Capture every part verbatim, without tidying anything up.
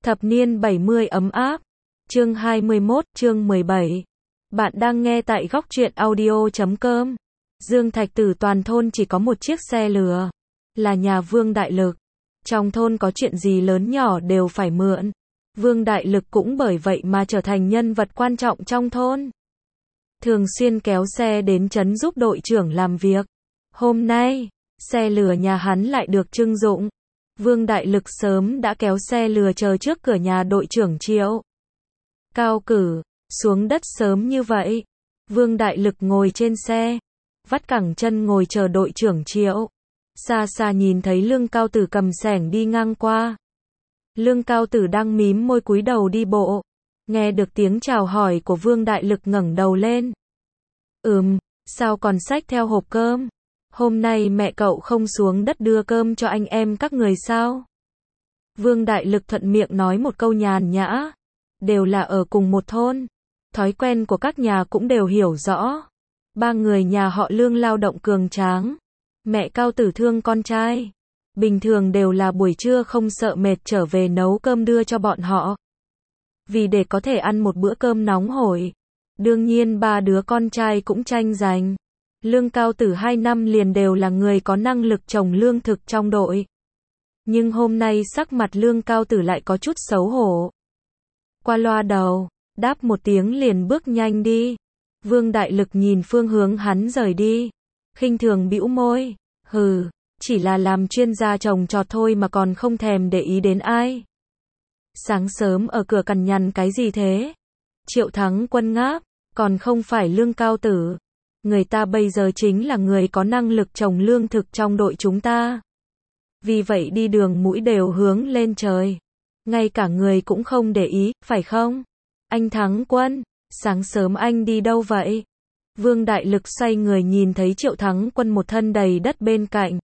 Thập niên bảy mươi ấm áp. Chương hai mươi mốt, chương mười bảy. Bạn đang nghe tại góc truyện audio chấm com. Dương Thạch Tử toàn thôn chỉ có một chiếc xe lừa, là nhà Vương Đại Lực. Trong thôn có chuyện gì lớn nhỏ đều phải mượn. Vương Đại Lực cũng bởi vậy mà trở thành nhân vật quan trọng trong thôn. Thường xuyên kéo xe đến trấn giúp đội trưởng làm việc. Hôm nay, xe lừa nhà hắn lại được trưng dụng. Vương Đại Lực sớm đã kéo xe lừa chờ trước cửa nhà đội trưởng Triệu Cao Cử, xuống đất sớm như vậy. Vương Đại Lực ngồi trên xe, vắt cẳng chân ngồi chờ đội trưởng Triệu. Xa xa nhìn thấy Lương Cao Tử cầm xẻng đi ngang qua. Lương Cao Tử đang mím môi cúi đầu đi bộ. Nghe được tiếng chào hỏi của Vương Đại Lực ngẩng đầu lên. Ừm, sao còn xách theo hộp cơm? Hôm nay mẹ cậu không xuống đất đưa cơm cho anh em các người sao? Vương Đại Lực thuận miệng nói một câu nhàn nhã. Đều là ở cùng một thôn. Thói quen của các nhà cũng đều hiểu rõ. Ba người nhà họ Lương lao động cường tráng. Mẹ Cao Tử thương con trai. Bình thường đều là buổi trưa không sợ mệt trở về nấu cơm đưa cho bọn họ. Vì để có thể ăn một bữa cơm nóng hổi. Đương nhiên ba đứa con trai cũng tranh giành. Lương Cao Tử hai năm liền đều là người có năng lực trồng lương thực trong đội. Nhưng hôm nay sắc mặt Lương Cao Tử lại có chút xấu hổ. Qua loa đầu, đáp một tiếng liền bước nhanh đi. Vương Đại Lực nhìn phương hướng hắn rời đi, khinh thường bĩu môi, hừ, chỉ là làm chuyên gia trồng trọt thôi mà còn không thèm để ý đến ai. Sáng sớm ở cửa cằn nhằn cái gì thế? Triệu Thắng Quân ngáp, còn không phải Lương Cao Tử. Người ta bây giờ chính là người có năng lực trồng lương thực trong đội chúng ta. Vì vậy đi đường mũi đều hướng lên trời. Ngay cả người cũng không để ý, phải không? Anh Thắng Quân, sáng sớm anh đi đâu vậy? Vương Đại Lực xoay người nhìn thấy Triệu Thắng Quân một thân đầy đất bên cạnh.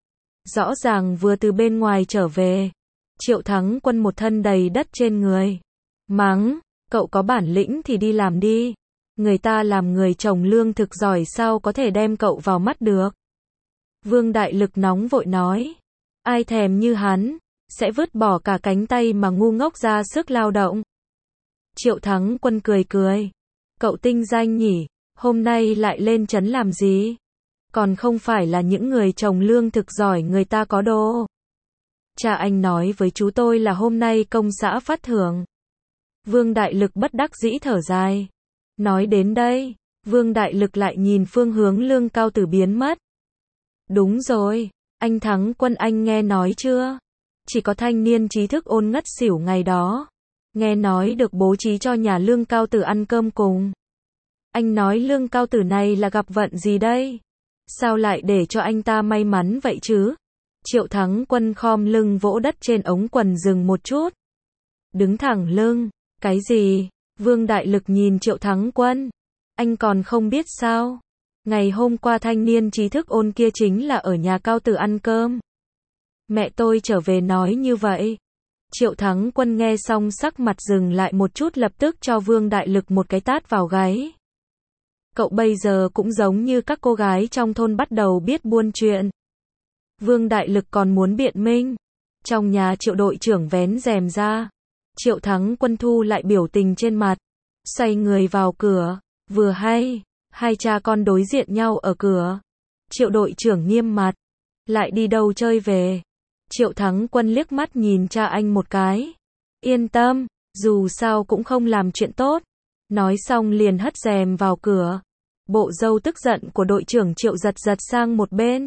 Rõ ràng vừa từ bên ngoài trở về. Triệu Thắng Quân một thân đầy đất trên người. Mắng, cậu có bản lĩnh thì đi làm đi. Người ta làm người trồng lương thực giỏi sao có thể đem cậu vào mắt được. Vương Đại Lực nóng vội nói. Ai thèm như hắn, sẽ vứt bỏ cả cánh tay mà ngu ngốc ra sức lao động. Triệu Thắng Quân cười cười. Cậu tinh danh nhỉ, hôm nay lại lên trấn làm gì? Còn không phải là những người trồng lương thực giỏi người ta có đồ. Cha anh nói với chú tôi là hôm nay công xã phát thưởng. Vương Đại Lực bất đắc dĩ thở dài. Nói đến đây, Vương Đại Lực lại nhìn phương hướng Lương Cao Tử biến mất. Đúng rồi, anh Thắng Quân anh nghe nói chưa? Chỉ có thanh niên trí thức ôn ngất xỉu ngày đó. Nghe nói được bố trí cho nhà Lương Cao Tử ăn cơm cùng. Anh nói Lương Cao Tử này là gặp vận gì đây? Sao lại để cho anh ta may mắn vậy chứ? Triệu Thắng Quân khom lưng vỗ đất trên ống quần dừng một chút. Đứng thẳng lưng, cái gì? Vương Đại Lực nhìn Triệu Thắng Quân. Anh còn không biết sao? Ngày hôm qua thanh niên trí thức ôn kia chính là ở nhà Cao Tử ăn cơm. Mẹ tôi trở về nói như vậy. Triệu Thắng Quân nghe xong sắc mặt dừng lại một chút lập tức cho Vương Đại Lực một cái tát vào gáy. Cậu bây giờ cũng giống như các cô gái trong thôn bắt đầu biết buôn chuyện. Vương Đại Lực còn muốn biện minh. Trong nhà Triệu đội trưởng vén rèm ra. Triệu Thắng Quân thu lại biểu tình trên mặt. Xoay người vào cửa. Vừa hay, hai cha con đối diện nhau ở cửa. Triệu đội trưởng nghiêm mặt. Lại đi đâu chơi về? Triệu Thắng Quân liếc mắt nhìn cha anh một cái. Yên tâm, dù sao cũng không làm chuyện tốt. Nói xong liền hất rèm vào cửa. Bộ râu tức giận của đội trưởng Triệu giật giật sang một bên.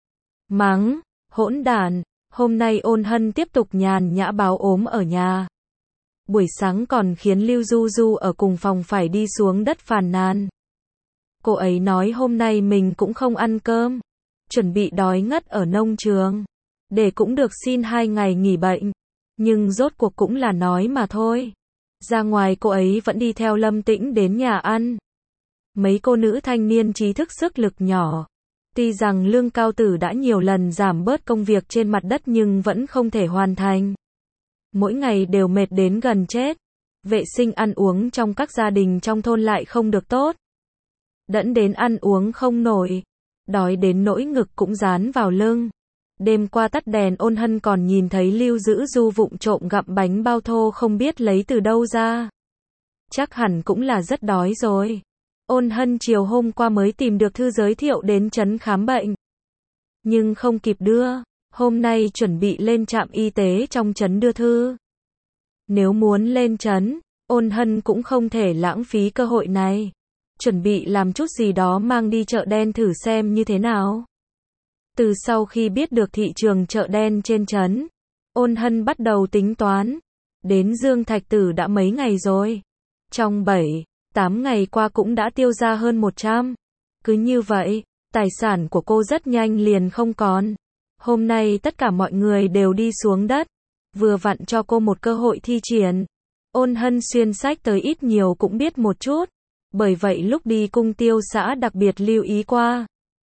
Mắng, hỗn đản, hôm nay Ôn Hân tiếp tục nhàn nhã báo ốm ở nhà. Buổi sáng còn khiến Lưu Du Du ở cùng phòng phải đi xuống đất phàn nàn. Cô ấy nói hôm nay mình cũng không ăn cơm. Chuẩn bị đói ngất ở nông trường. Để cũng được xin hai ngày nghỉ bệnh. Nhưng rốt cuộc cũng là nói mà thôi. Ra ngoài cô ấy vẫn đi theo Lâm Tĩnh đến nhà ăn. Mấy cô nữ thanh niên trí thức sức lực nhỏ. Tuy rằng Lương Cao Tử đã nhiều lần giảm bớt công việc trên mặt đất nhưng vẫn không thể hoàn thành. Mỗi ngày đều mệt đến gần chết. Vệ sinh ăn uống trong các gia đình trong thôn lại không được tốt. Đẫn đến ăn uống không nổi. Đói đến nỗi ngực cũng dán vào lưng. Đêm qua tắt đèn ôn hân còn nhìn thấy Lưu Dữ Du vụng trộm gặm bánh bao thô không biết lấy từ đâu ra. Chắc hẳn cũng là rất đói rồi. Ôn hân chiều hôm qua mới tìm được thư giới thiệu đến trấn khám bệnh. Nhưng không kịp đưa, hôm nay chuẩn bị lên trạm y tế trong trấn đưa thư. Nếu muốn lên trấn, ôn hân cũng không thể lãng phí cơ hội này. Chuẩn bị làm chút gì đó mang đi chợ đen thử xem như thế nào. Từ sau khi biết được thị trường chợ đen trên trấn, ôn hân bắt đầu tính toán. Đến Dương Thạch Tử đã mấy ngày rồi. Trong bảy, tám ngày qua cũng đã tiêu ra hơn một trăm. Cứ như vậy, tài sản của cô rất nhanh liền không còn. Hôm nay tất cả mọi người đều đi xuống đất. Vừa vặn cho cô một cơ hội thi triển. Ôn hân xuyên sách tới ít nhiều cũng biết một chút. Bởi vậy lúc đi cung tiêu xã đặc biệt lưu ý qua.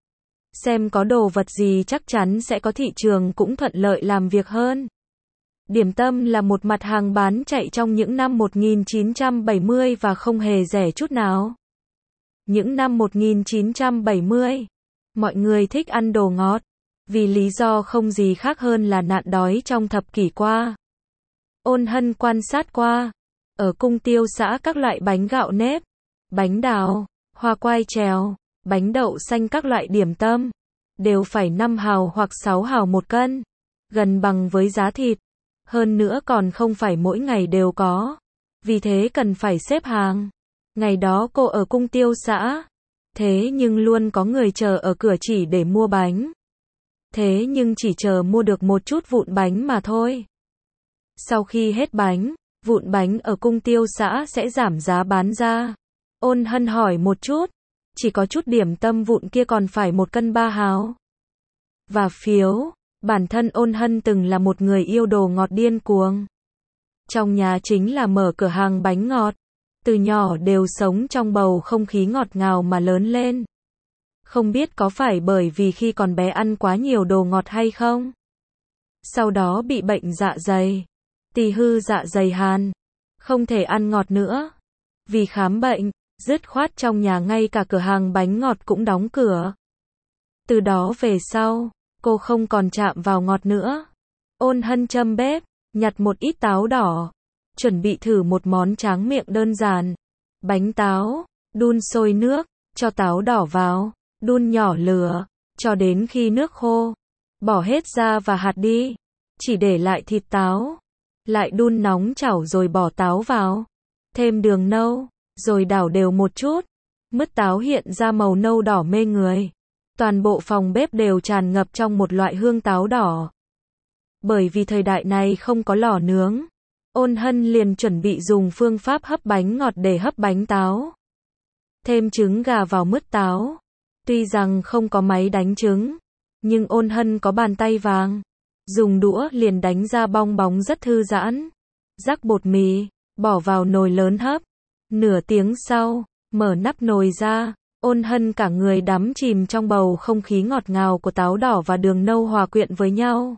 Xem có đồ vật gì chắc chắn sẽ có thị trường cũng thuận lợi làm việc hơn. Điểm tâm là một mặt hàng bán chạy trong những năm một nghìn chín trăm bảy mươi và không hề rẻ chút nào. Những năm một nghìn chín trăm bảy mươi, mọi người thích ăn đồ ngọt, vì lý do không gì khác hơn là nạn đói trong thập kỷ qua. Ôn hân quan sát qua, ở cung tiêu xã các loại bánh gạo nếp, bánh đào, hoa quai trèo, bánh đậu xanh các loại điểm tâm, đều phải năm hào hoặc sáu hào một cân, gần bằng với giá thịt. Hơn nữa còn không phải mỗi ngày đều có, vì thế cần phải xếp hàng. Ngày đó cô ở cung tiêu xã, thế nhưng luôn có người chờ ở cửa chỉ để mua bánh. Thế nhưng chỉ chờ mua được một chút vụn bánh mà thôi. Sau khi hết bánh, vụn bánh ở cung tiêu xã sẽ giảm giá bán ra. Ôn hân hỏi một chút, chỉ có chút điểm tâm vụn kia còn phải một cân ba hào. Và phiếu, bản thân ôn hân từng là một người yêu đồ ngọt điên cuồng. Trong nhà chính là mở cửa hàng bánh ngọt. Từ nhỏ đều sống trong bầu không khí ngọt ngào mà lớn lên. Không biết có phải bởi vì khi còn bé ăn quá nhiều đồ ngọt hay không? Sau đó bị bệnh dạ dày, tỳ hư dạ dày hàn, không thể ăn ngọt nữa. Vì khám bệnh, dứt khoát trong nhà ngay cả cửa hàng bánh ngọt cũng đóng cửa. Từ đó về sau, cô không còn chạm vào ngọt nữa. Ôn hân châm bếp, nhặt một ít táo đỏ, chuẩn bị thử một món tráng miệng đơn giản. Bánh táo, đun sôi nước, cho táo đỏ vào, đun nhỏ lửa, cho đến khi nước khô. Bỏ hết ra và hạt đi, chỉ để lại thịt táo. Lại đun nóng chảo rồi bỏ táo vào. Thêm đường nâu, rồi đảo đều một chút. Mứt táo hiện ra màu nâu đỏ mê người. Toàn bộ phòng bếp đều tràn ngập trong một loại hương táo đỏ. Bởi vì thời đại này không có lò nướng, ôn hân liền chuẩn bị dùng phương pháp hấp bánh ngọt để hấp bánh táo. Thêm trứng gà vào mứt táo. Tuy rằng không có máy đánh trứng, nhưng ôn hân có bàn tay vàng. Dùng đũa liền đánh ra bong bóng rất thư giãn. Rắc bột mì, bỏ vào nồi lớn hấp. Nửa tiếng sau, mở nắp nồi ra, ôn hân cả người đắm chìm trong bầu không khí ngọt ngào của táo đỏ và đường nâu hòa quyện với nhau.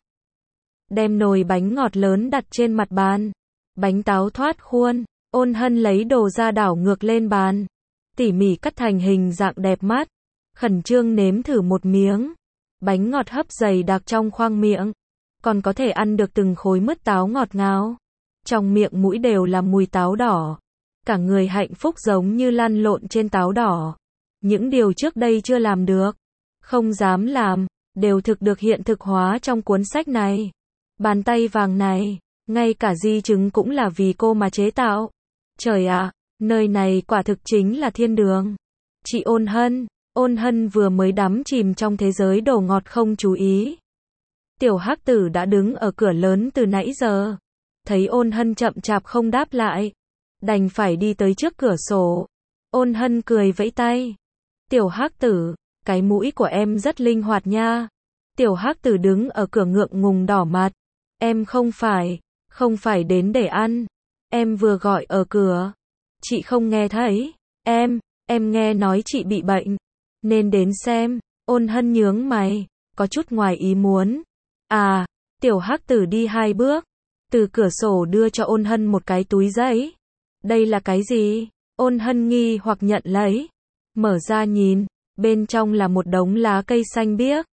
Đem nồi bánh ngọt lớn đặt trên mặt bàn. Bánh táo thoát khuôn, ôn hân lấy đồ ra đảo ngược lên bàn. Tỉ mỉ cắt thành hình dạng đẹp mắt. Khẩn trương nếm thử một miếng. Bánh ngọt hấp dày đặc trong khoang miệng. Còn có thể ăn được từng khối mứt táo ngọt ngào. Trong miệng mũi đều là mùi táo đỏ. Cả người hạnh phúc giống như lăn lộn trên táo đỏ. Những điều trước đây chưa làm được, không dám làm, đều thực được hiện thực hóa trong cuốn sách này. Bàn tay vàng này, ngay cả di chứng cũng là vì cô mà chế tạo. Trời ạ, nơi này quả thực chính là thiên đường. Chị ôn hân, ôn hân vừa mới đắm chìm trong thế giới đồ ngọt không chú ý. Tiểu hắc tử đã đứng ở cửa lớn từ nãy giờ. Thấy ôn hân chậm chạp không đáp lại, đành phải đi tới trước cửa sổ. Ôn hân cười vẫy tay. Tiểu hắc tử, cái mũi của em rất linh hoạt nha. Tiểu hắc tử đứng ở cửa ngượng ngùng đỏ mặt. Em không phải, không phải đến để ăn. Em vừa gọi ở cửa. Chị không nghe thấy. Em, em nghe nói chị bị bệnh. Nên đến xem. Ôn hân nhướng mày, có chút ngoài ý muốn. À, tiểu hắc tử đi hai bước. Từ cửa sổ đưa cho ôn hân một cái túi giấy. Đây là cái gì? Ôn hân nghi hoặc nhận lấy. Mở ra nhìn, bên trong là một đống lá cây xanh biếc.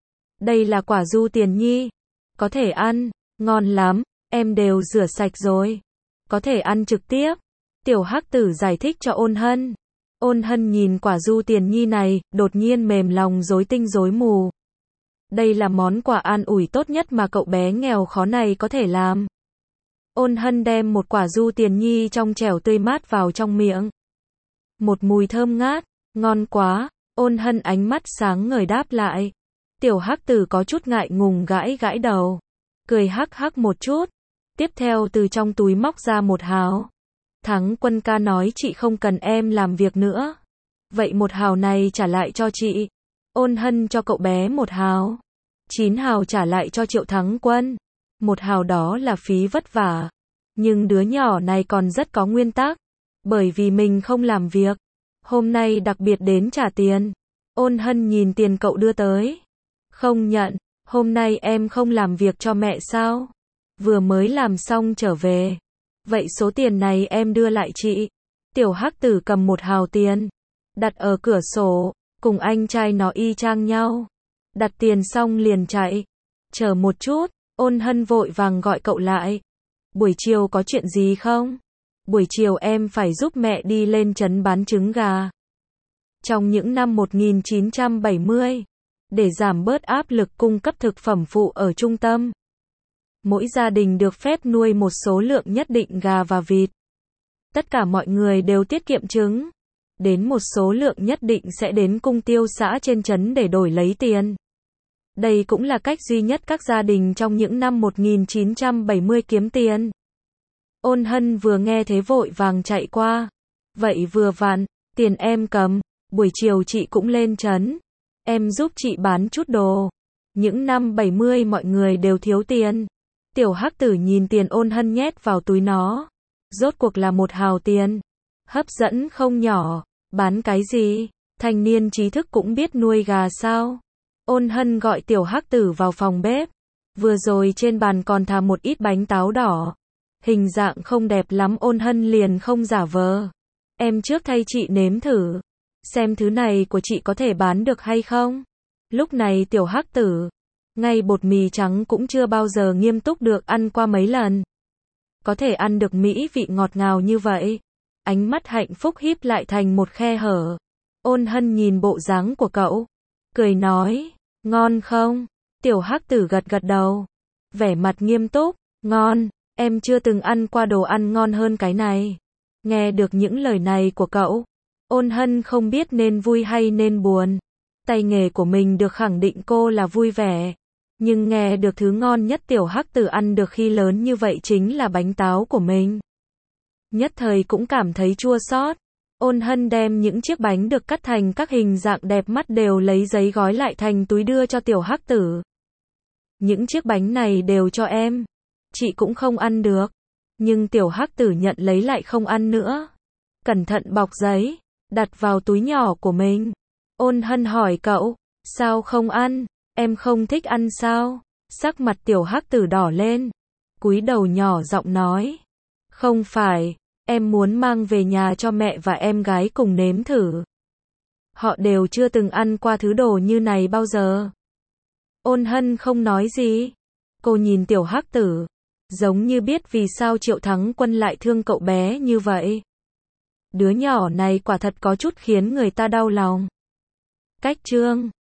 Đây là quả du tiền nhi. Có thể ăn. Ngon lắm. Em đều rửa sạch rồi. Có thể ăn trực tiếp. Tiểu Hắc Tử giải thích cho Ôn Hân. Ôn Hân nhìn quả du tiền nhi này, đột nhiên mềm lòng rối tinh rối mù. Đây là món quà an ủi tốt nhất mà cậu bé nghèo khó này có thể làm. Ôn Hân đem một quả du tiền nhi trong trẻo tươi mát vào trong miệng. Một mùi thơm ngát, ngon quá. Ôn Hân ánh mắt sáng ngời đáp lại. Tiểu Hắc Tử có chút ngại ngùng gãi gãi đầu. Cười hắc hắc một chút. Tiếp theo từ trong túi móc ra một hào. Thắng Quân ca nói chị không cần em làm việc nữa. Vậy một hào này trả lại cho chị. Ôn Hân cho cậu bé một hào. Chín hào trả lại cho Triệu Thắng Quân. Một hào đó là phí vất vả. Nhưng đứa nhỏ này còn rất có nguyên tắc. Bởi vì mình không làm việc. Hôm nay đặc biệt đến trả tiền. Ôn Hân nhìn tiền cậu đưa tới. Không nhận. Hôm nay em không làm việc cho mẹ sao? Vừa mới làm xong trở về. Vậy số tiền này em đưa lại chị. Tiểu Hắc Tử cầm một hào tiền. Đặt ở cửa sổ. Cùng anh trai nó y chang nhau. Đặt tiền xong liền chạy. Chờ một chút. Ôn Hân vội vàng gọi cậu lại. Buổi chiều có chuyện gì không? Buổi chiều em phải giúp mẹ đi lên trấn bán trứng gà. Trong những năm một nghìn chín trăm bảy mươi, để giảm bớt áp lực cung cấp thực phẩm phụ ở trung tâm, mỗi gia đình được phép nuôi một số lượng nhất định gà và vịt. Tất cả mọi người đều tiết kiệm trứng. Đến một số lượng nhất định sẽ đến cung tiêu xã trên trấn để đổi lấy tiền. Đây cũng là cách duy nhất các gia đình trong những năm một nghìn chín trăm bảy mươi kiếm tiền. Ôn Hân vừa nghe thế vội vàng chạy qua. Vậy vừa vặn, tiền em cầm, buổi chiều chị cũng lên trấn. Em giúp chị bán chút đồ. Những năm bảy mươi mọi người đều thiếu tiền. Tiểu Hắc Tử nhìn tiền Ôn Hân nhét vào túi nó. Rốt cuộc là một hào tiền. Hấp dẫn không nhỏ. Bán cái gì? Thanh niên trí thức cũng biết nuôi gà sao? Ôn Hân gọi Tiểu Hắc Tử vào phòng bếp. Vừa rồi trên bàn còn thả một ít bánh táo đỏ. Hình dạng không đẹp lắm, Ôn Hân liền không giả vờ. Em trước thay chị nếm thử. Xem thứ này của chị có thể bán được hay không? Lúc này Tiểu Hắc Tử, ngay bột mì trắng cũng chưa bao giờ nghiêm túc được ăn qua mấy lần. Có thể ăn được mỹ vị ngọt ngào như vậy. Ánh mắt hạnh phúc híp lại thành một khe hở. Ôn Hân nhìn bộ dáng của cậu. Cười nói, ngon không? Tiểu Hắc Tử gật gật đầu. Vẻ mặt nghiêm túc, ngon, em chưa từng ăn qua đồ ăn ngon hơn cái này. Nghe được những lời này của cậu, Ôn Hân không biết nên vui hay nên buồn. Tay nghề của mình được khẳng định cô là vui vẻ. Nhưng nghe được thứ ngon nhất Tiểu Hắc Tử ăn được khi lớn như vậy chính là bánh táo của mình. Nhất thời cũng cảm thấy chua xót. Ôn Hân đem những chiếc bánh được cắt thành các hình dạng đẹp mắt đều lấy giấy gói lại thành túi đưa cho Tiểu Hắc Tử. Những chiếc bánh này đều cho em. Chị cũng không ăn được. Nhưng Tiểu Hắc Tử nhận lấy lại không ăn nữa. Cẩn thận bọc giấy, đặt vào túi nhỏ của mình. Ôn Hân hỏi cậu, sao không ăn? Em không thích ăn sao? Sắc mặt Tiểu Hắc Tử đỏ lên. Cúi đầu nhỏ giọng nói. Không phải, em muốn mang về nhà cho mẹ và em gái cùng nếm thử. Họ đều chưa từng ăn qua thứ đồ như này bao giờ. Ôn Hân không nói gì. Cô nhìn Tiểu Hắc Tử, giống như biết vì sao Triệu Thắng Quân lại thương cậu bé như vậy. Đứa nhỏ này quả thật có chút khiến người ta đau lòng. Cách chương